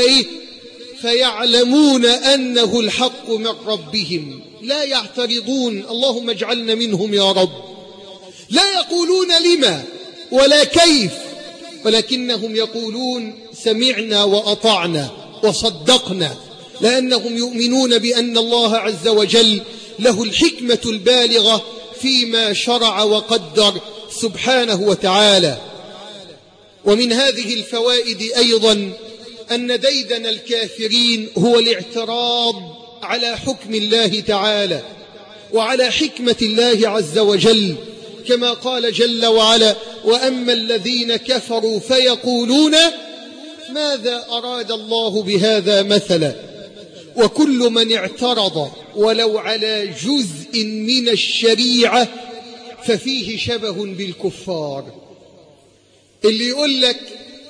فيعلمون أنه الحق من ربهم، لا يعترضون، اللهم اجعلنا منهم يا رب، لا يقولون لما ولا كيف، ولكنهم يقولون سمعنا وأطعنا وصدقنا، لأنهم يؤمنون بأن الله عز وجل له الحكمة البالغة فيما شرع وقدر سبحانه وتعالى. ومن هذه الفوائد أيضا أن ديدن الكافرين هو الاعتراض على حكم الله تعالى وعلى حكمة الله عز وجل، كما قال جل وعلا وأما الذين كفروا فيقولون ماذا أراد الله بهذا مثلا. وكل من اعترض ولو على جزء من الشريعة ففيه شبه بالكفار. اللي يقول لك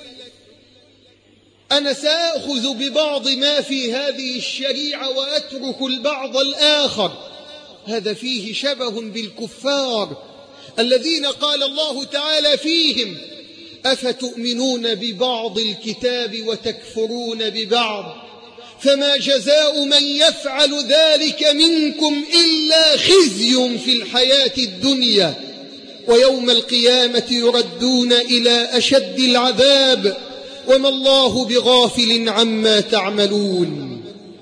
أنا سأخذ ببعض ما في هذه الشريعة وأترك البعض الآخر، هذا فيه شبه بالكفار الذين قال الله تعالى فيهم أفتؤمنون ببعض الكتاب وتكفرون ببعض فما جزاء من يفعل ذلك منكم إلا خزي في الحياة الدنيا ويوم القيامة يردون إلى أشد العذاب وما الله بغافل عما تعملون.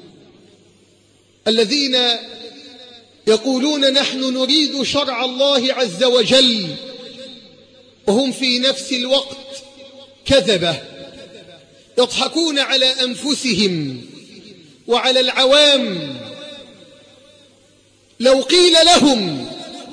الذين يقولون نحن نريد شرع الله عز وجل وهم في نفس الوقت كذبة، يضحكون على أنفسهم وعلى العوام. لو قيل لهم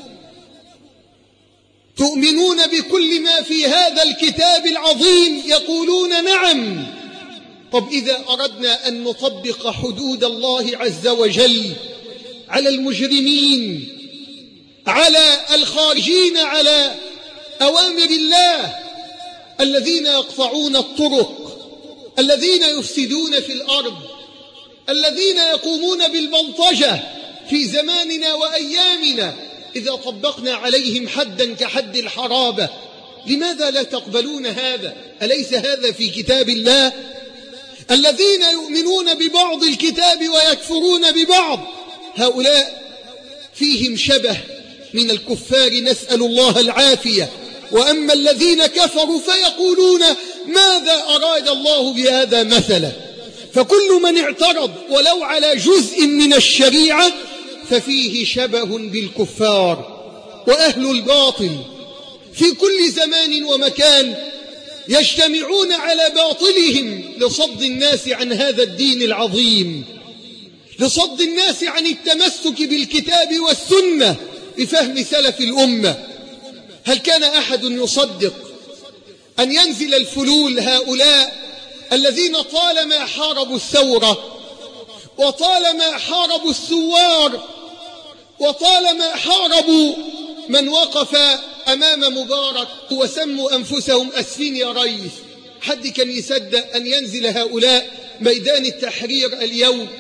تؤمنون بكل ما في هذا الكتاب العظيم يقولون نعم. طب إذا أردنا أن نطبق حدود الله عز وجل على المجرمين، على الخارجين على أوامر الله، الذين يقطعون الطرق، الذين يفسدون في الأرض، الذين يقومون بالبلطجة في زماننا وأيامنا، إذا طبقنا عليهم حدا كحد الحرابة لماذا لا تقبلون هذا؟ أليس هذا في كتاب الله؟ الذين يؤمنون ببعض الكتاب ويكفرون ببعض، هؤلاء فيهم شبه من الكفار، نسأل الله العافية. وأما الذين كفروا فيقولون ماذا أراد الله بهذا مثلا. فكل من اعترض ولو على جزء من الشريعة ففيه شبه بالكفار. وأهل الباطل في كل زمان ومكان يجتمعون على باطلهم لصد الناس عن هذا الدين العظيم، لصد الناس عن التمسك بالكتاب والسنة بفهم سلف الأمة. هل كان أحد يصدق أن ينزل الفلول هؤلاء الذين طالما حاربوا الثورة وطالما حاربوا الثوار وطالما حاربوا من وقف أمام مبارك وسموا أنفسهم أسفين يا ريس، حد كان يصدق أن ينزل هؤلاء ميدان التحرير اليوم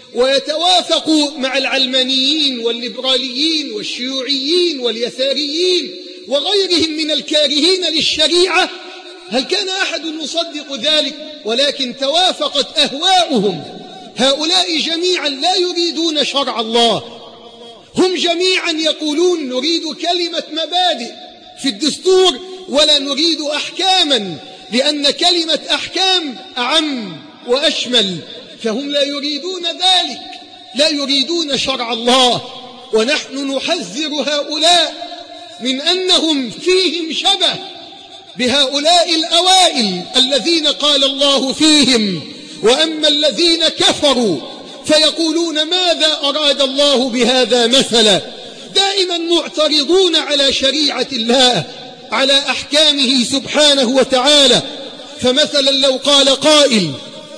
ويتوافق مع العلمانيين والليبراليين والشيوعيين واليساريين وغيرهم من الكارهين للشريعة، هل كان أحد يصدق ذلك؟ ولكن توافقت أهواؤهم. هؤلاء جميعا لا يريدون شرع الله، هم جميعا يقولون نريد كلمة مبادئ في الدستور ولا نريد أحكاما، لأن كلمة أحكام أعم وأشمل، فهم لا يريدون ذلك، لا يريدون شرع الله. ونحن نحذر هؤلاء من أنهم فيهم شبه بهؤلاء الأوائل الذين قال الله فيهم: وأما الذين كفروا فيقولون ماذا أراد الله بهذا مثلا. دائما معترضون على شريعة الله، على أحكامه سبحانه وتعالى. فمثلا لو قال قائل: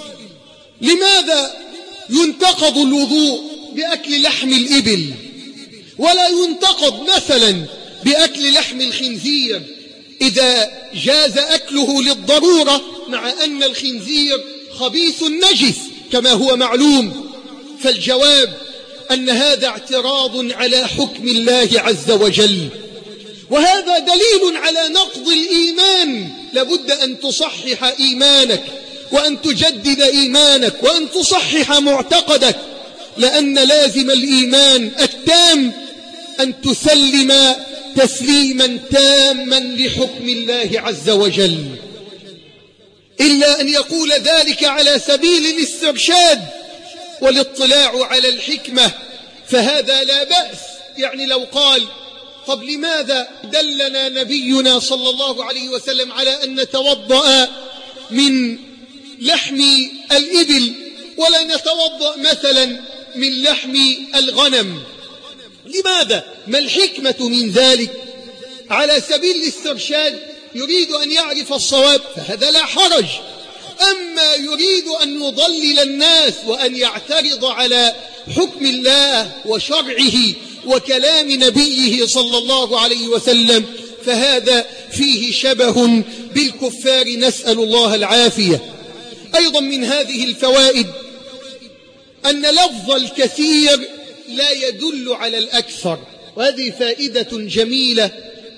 لماذا ينتقض الوضوء بأكل لحم الإبل ولا ينتقض مثلا بأكل لحم الخنزير إذا جاز أكله للضرورة، مع أن الخنزير خبيث نجس كما هو معلوم؟ فالجواب أن هذا اعتراض على حكم الله عز وجل، وهذا دليل على نقض الإيمان. لابد أن تصحح إيمانك وأن تجدد إيمانك وأن تصحح معتقدك، لأن لازم الإيمان التام أن تسلم تسليما تاما لحكم الله عز وجل، إلا أن يقول ذلك على سبيل الاسترشاد والاطلاع على الحكمة، فهذا لا بأس. يعني لو قال: طب لماذا دلنا نبينا صلى الله عليه وسلم على أن نتوضأ من لحم الإبل ولا نتوضأ مثلا من لحم الغنم؟ لماذا؟ ما الحكمة من ذلك؟ على سبيل الاسترشاد يريد أن يعرف الصواب، فهذا لا حرج. أما يريد أن يضلل الناس وأن يعترض على حكم الله وشرعه وكلام نبيه صلى الله عليه وسلم، فهذا فيه شبه بالكفار، نسأل الله العافية. أيضا من هذه الفوائد أن لفظ الكثير لا يدل على الأكثر، وهذه فائدة جميلة.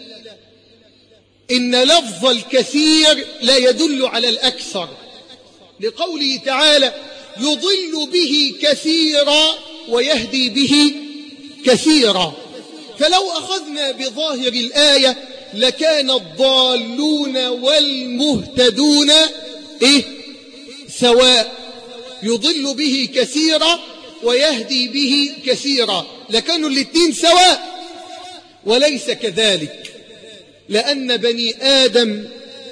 إن لفظ الكثير لا يدل على الأكثر، لقوله تعالى: يضل به كثيرا ويهدي به كثيرا. فلو أخذنا بظاهر الآية لكان الضالون والمهتدون سواء، يضل به كثيرا ويهدي به كثيرا، لكانوا الاثنين سواء، وليس كذلك، لأن بني آدم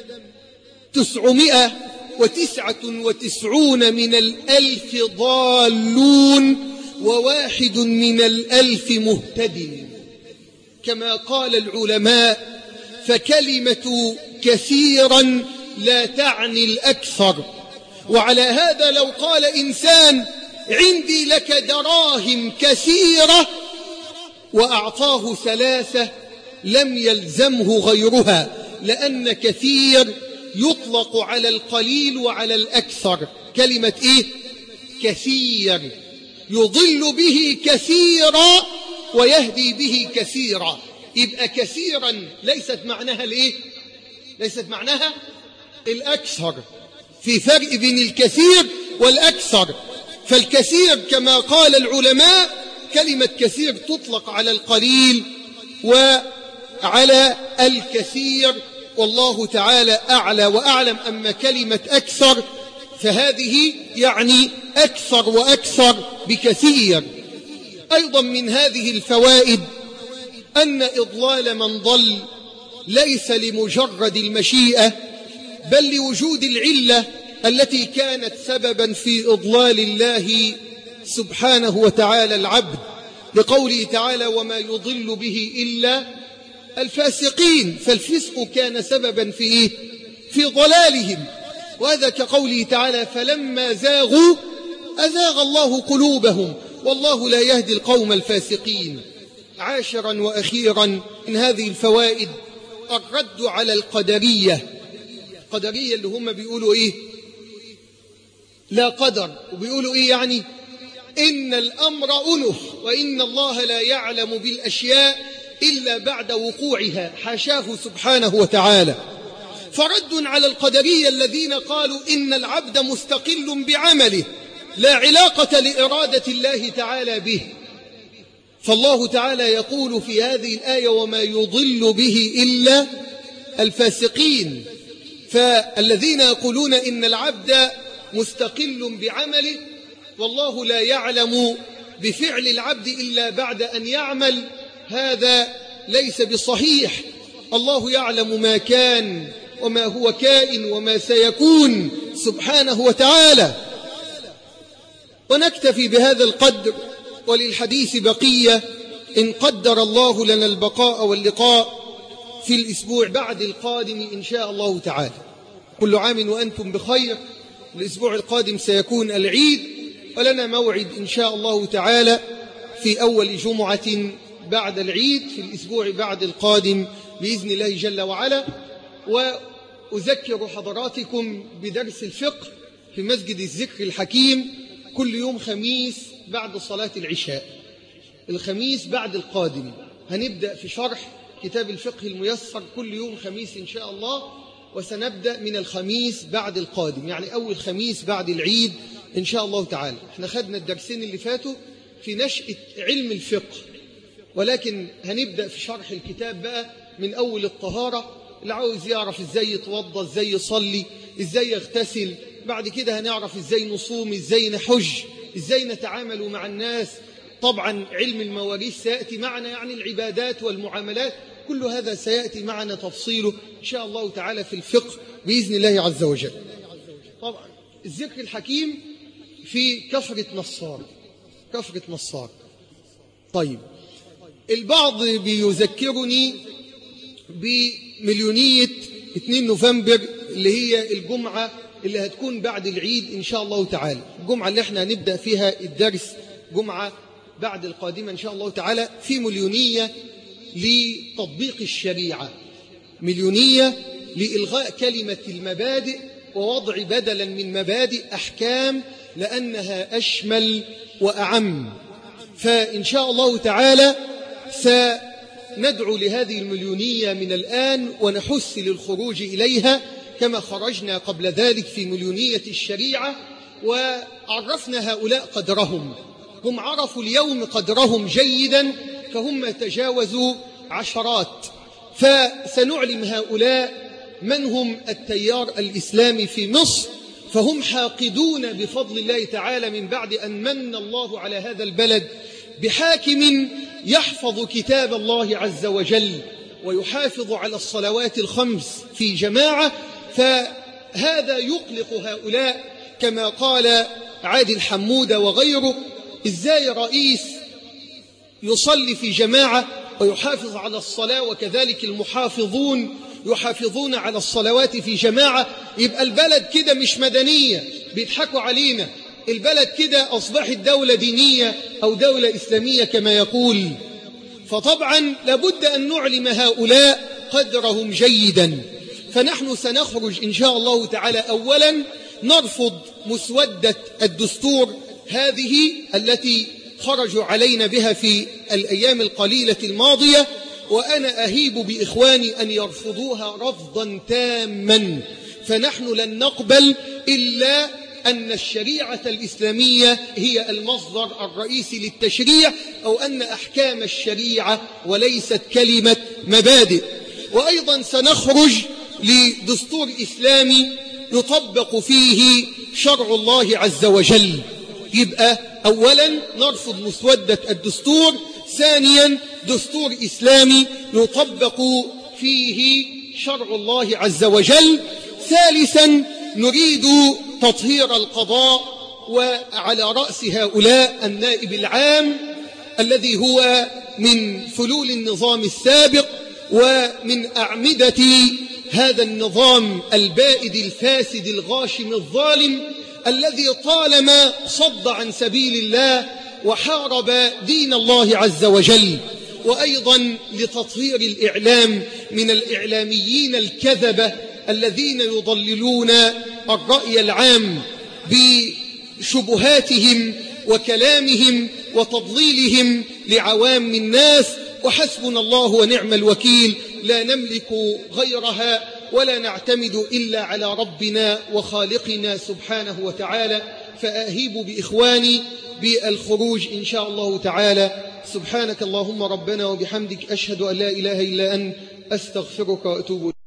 999 من 1000 ضالون و1 من 1000 مهتد، كما قال العلماء: فكلمة كثيرا لا تعني الأكثر. وعلى هذا لو قال إنسان: عندي لك دراهم كثيرة، وأعطاه 3 لم يلزمه غيرها، لأن كثير يطلق على القليل وعلى الأكثر. كلمة كثير، يضل به كثيرا ويهدي به كثيرا، يبقى كثيرا ليست معناها ليست معناها الأكثر، في فرق بين الكثير والأكثر. فالكثير كما قال العلماء كلمة كثير تطلق على القليل وعلى الكثير، والله تعالى أعلى وأعلم. أما كلمة أكثر فهذه يعني أكثر وأكثر بكثير. أيضا من هذه الفوائد أن إضلال من ضل ليس لمجرد المشيئة، بل لوجود العلة التي كانت سببا في إضلال الله سبحانه وتعالى العبد، لقوله تعالى: وما يضل به إلا الفاسقين. فالفسق كان سببا في ضلالهم، وهذا كقوله تعالى: فلما زاغوا أزاغ الله قلوبهم والله لا يهدي القوم الفاسقين. عاشرا وأخيرا من هذه الفوائد الرد على القدرية اللي هم بيقولوا لا قدر، وبيقولوا يعني إن الأمر أنف، وإن الله لا يعلم بالأشياء إلا بعد وقوعها، حاشاه سبحانه وتعالى. فرد على القدرية الذين قالوا إن العبد مستقل بعمله لا علاقة لإرادة الله تعالى به. فالله تعالى يقول في هذه الآية: وما يضل به إلا الفاسقين. فالذين يقولون إن العبد مستقل بعمله والله لا يعلم بفعل العبد إلا بعد أن يعمل، هذا ليس بصحيح. الله يعلم ما كان وما هو كائن وما سيكون سبحانه وتعالى. ونكتفي بهذا القدر، وللحديث بقية إن قدر الله لنا البقاء واللقاء في الأسبوع بعد القادم إن شاء الله تعالى. كل عام وأنتم بخير. الأسبوع القادم سيكون العيد، ولنا موعد إن شاء الله تعالى في أول جمعة بعد العيد في الأسبوع بعد القادم بإذن الله جل وعلا. وأذكر حضراتكم بدرس الفقه في مسجد الذكر الحكيم كل يوم خميس بعد صلاة العشاء. الخميس بعد القادم هنبدأ في شرح كتاب الفقه الميسر كل يوم خميس إن شاء الله، وسنبدأ من الخميس بعد القادم، يعني أول خميس بعد العيد إن شاء الله تعالى. احنا خدنا الدرسين اللي فاتوا في نشأة علم الفقه، ولكن هنبدأ في شرح الكتاب بقى من أول الطهارة. اللي عاوز يعرف إزاي يتوضى، إزاي يصلي، إزاي يغتسل، بعد كده هنعرف إزاي نصوم، إزاي نحج، إزاي نتعامل مع الناس. طبعا علم المواريث سيأتي معنا، يعني العبادات والمعاملات، كل هذا سيأتي معنا تفصيله إن شاء الله تعالى في الفقه بإذن الله عز وجل. طبعا الذكر الحكيم في كفرة نصار. طيب، البعض بيذكرني بمليونية 2 نوفمبر اللي هي الجمعة اللي هتكون بعد العيد إن شاء الله تعالى. الجمعة اللي احنا هنبدأ فيها الدرس جمعة بعد القادمة إن شاء الله تعالى، في مليونية لتطبيق الشريعة، مليونية لإلغاء كلمة المبادئ ووضع بدلا من مبادئ أحكام، لأنها أشمل وأعم. فإن شاء الله تعالى سندعو لهذه المليونية من الآن ونحث للخروج إليها كما خرجنا قبل ذلك في مليونية الشريعة، وعرفنا هؤلاء قدرهم. هم عرفوا اليوم قدرهم جيدا، فهم تجاوزوا عشرات. فسنعلم هؤلاء من هم التيار الإسلامي في مصر، فهم حاقدون بفضل الله تعالى من بعد أن من الله على هذا البلد بحاكم يحفظ كتاب الله عز وجل ويحافظ على الصلوات الخمس في جماعة. فهذا يقلق هؤلاء، كما قال عادل حمودة وغيره: إزاي رئيس يصلي في جماعة ويحافظ على الصلاة وكذلك المحافظون يحافظون على الصلوات في جماعة؟ يبقى البلد كده مش مدنية، بيضحكوا علينا. البلد كده أصبحت دولة دينية أو دولة إسلامية كما يقول. فطبعا لابد أن نعلم هؤلاء قدرهم جيدا. فنحن سنخرج إن شاء الله تعالى أولا نرفض مسودة الدستور هذه التي خرجوا علينا بها في الأيام القليلة الماضية، وأنا أهيب بإخواني أن يرفضوها رفضا تاما. فنحن لن نقبل إلا أن الشريعة الإسلامية هي المصدر الرئيسي للتشريع، أو أن أحكام الشريعة وليست كلمة مبادئ. وأيضا سنخرج لدستور إسلامي يطبق فيه شرع الله عز وجل. يبقى أولا نرفض مسودة الدستور، ثانيا دستور إسلامي يطبق فيه شرع الله عز وجل، ثالثا نريد تطهير القضاء، وعلى رأس هؤلاء النائب العام الذي هو من فلول النظام السابق ومن أعمدة هذا النظام البائد الفاسد الغاشم الظالم، الذي طالما صد عن سبيل الله وحارب دين الله عز وجل. وأيضا لتطهير الإعلام من الإعلاميين الكذبة الذين يضللون الرأي العام بشبهاتهم وكلامهم وتضليلهم لعوام الناس. وحسبنا الله ونعم الوكيل، لا نملك غيرها ولا نعتمد إلا على ربنا وخالقنا سبحانه وتعالى. فأهيب بإخواني بالخروج إن شاء الله تعالى. سبحانك اللهم ربنا وبحمدك، أشهد أن لا إله إلا أنت، أستغفرك وأتوب إليك.